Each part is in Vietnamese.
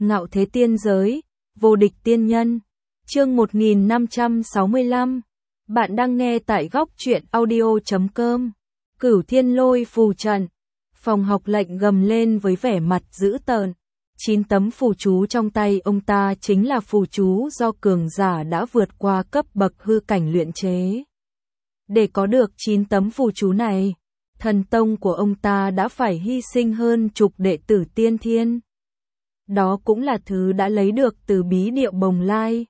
Ngạo thế tiên giới, vô địch tiên nhân. Chương 1565. Bạn đang nghe tại góc truyện audio.com. Cửu Thiên Lôi phù trận. Phòng học lệnh gầm lên với vẻ mặt dữ tợn. 9 tấm phù chú trong tay ông ta chính là phù chú do cường giả đã vượt qua cấp bậc hư cảnh luyện chế. Để có được 9 tấm phù chú này, thần tông của ông ta đã phải hy sinh hơn chục đệ tử tiên thiên. Đó cũng là thứ đã lấy được từ bí điệu Bồng Lai.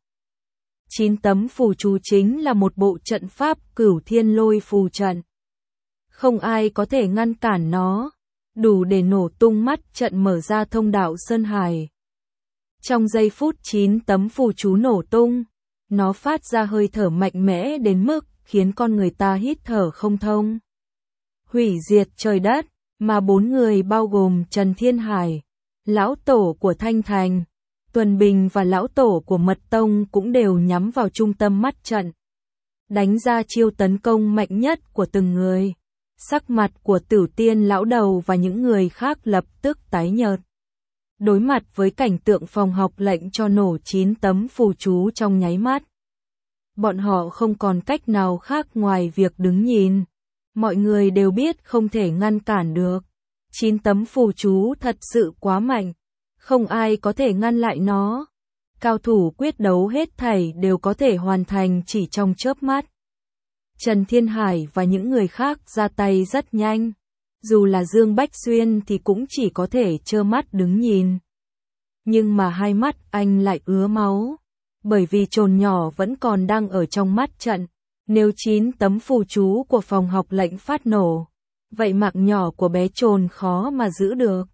9 tấm phù chú chính là một bộ trận pháp Cửu Thiên Lôi phù trận. Không ai có thể ngăn cản nó, đủ để nổ tung mắt trận mở ra thông đạo Sơn Hải. Trong giây phút 9 tấm phù chú nổ tung, nó phát ra hơi thở mạnh mẽ đến mức khiến con người ta hít thở không thông. Hủy diệt trời đất, mà 4 người bao gồm Trần Thiên Hải, lão tổ của Thanh Thành, Tuần Bình và lão tổ của Mật Tông cũng đều nhắm vào trung tâm mắt trận, đánh ra chiêu tấn công mạnh nhất của từng người. Sắc mặt của Tử Tiên lão đầu và những người khác lập tức tái nhợt. Đối mặt với cảnh tượng phòng học lệnh cho nổ 9 tấm phù chú trong nháy mắt, bọn họ không còn cách nào khác ngoài việc đứng nhìn. Mọi người đều biết không thể ngăn cản được. 9 tấm phù chú thật sự quá mạnh, không ai có thể ngăn lại nó. Cao thủ quyết đấu hết thảy đều có thể hoàn thành chỉ trong chớp mắt. Trần Thiên Hải và những người khác ra tay rất nhanh. Dù là Dương Bách Xuyên thì cũng chỉ có thể trơ mắt đứng nhìn. Nhưng mà hai mắt anh lại ứa máu, bởi vì chồn nhỏ vẫn còn đang ở trong mắt trận. Nếu 9 tấm phù chú của phòng học lệnh phát nổ, vậy mạng nhỏ của bé chồn khó mà giữ được.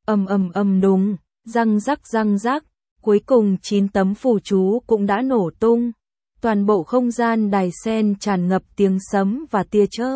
Đùng, răng rắc, cuối cùng 9 tấm phù chú cũng đã nổ tung. Toàn bộ không gian đài sen tràn ngập tiếng sấm và tia chớp.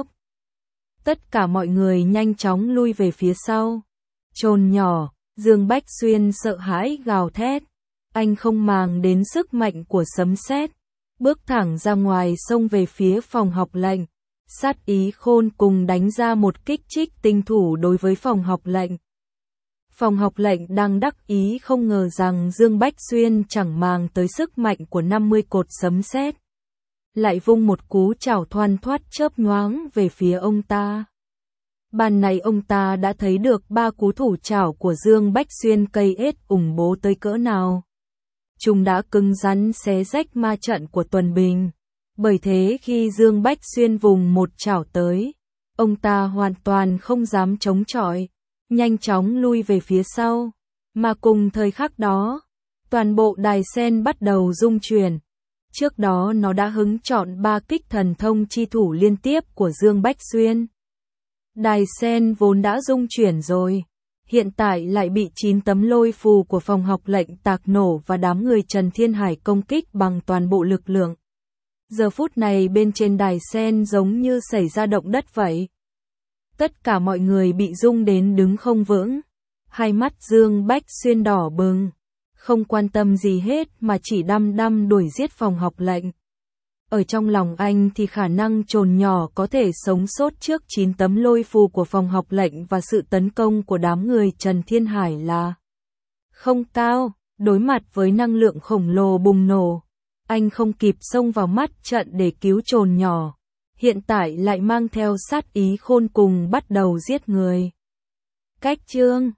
Tất cả mọi người nhanh chóng lui về phía sau. Chồn nhỏ, Dương Bách Xuyên sợ hãi gào thét. Anh không màng đến sức mạnh của sấm sét, bước thẳng ra ngoài xông về phía phòng học lệnh. Sát ý khôn cùng đánh ra một kích trích tinh thủ đối với phòng học lệnh. Phòng học lệnh đang đắc ý không ngờ rằng Dương Bách Xuyên chẳng màng tới sức mạnh của 50 cột sấm sét, lại vung một cú chảo thoăn thoắt chớp nhoáng về phía ông ta. Ban này ông ta đã thấy được 3 cú thủ chảo của Dương Bách Xuyên cây ết ủng bố tới cỡ nào. Chúng đã cứng rắn xé rách ma trận của Tuần Bình. Bởi thế khi Dương Bách Xuyên vùng một chảo tới, ông ta hoàn toàn không dám chống chọi, nhanh chóng lui về phía sau. Mà cùng thời khắc đó, toàn bộ đài sen bắt đầu rung chuyển. Trước đó nó đã hứng chọn 3 kích thần thông chi thủ liên tiếp của Dương Bách Xuyên. Đài sen vốn đã rung chuyển rồi, hiện tại lại bị 9 tấm lôi phù của phòng học lệnh tạc nổ và đám người Trần Thiên Hải công kích bằng toàn bộ lực lượng. Giờ phút này bên trên đài sen giống như xảy ra động đất vậy. Tất cả mọi người bị rung đến đứng không vững. Hai mắt Dương Bách Xuyên đỏ bừng, không quan tâm gì hết mà chỉ đăm đuổi giết phòng học lệnh. Ở trong lòng anh thì khả năng chồn nhỏ có thể sống sót trước 9 tấm lôi phù của phòng học lệnh và sự tấn công của đám người Trần Thiên Hải là không cao. Đối mặt với năng lượng khổng lồ bùng nổ, anh không kịp xông vào mắt trận để cứu chồn nhỏ, hiện tại lại mang theo sát ý khôn cùng bắt đầu giết người. Cách chương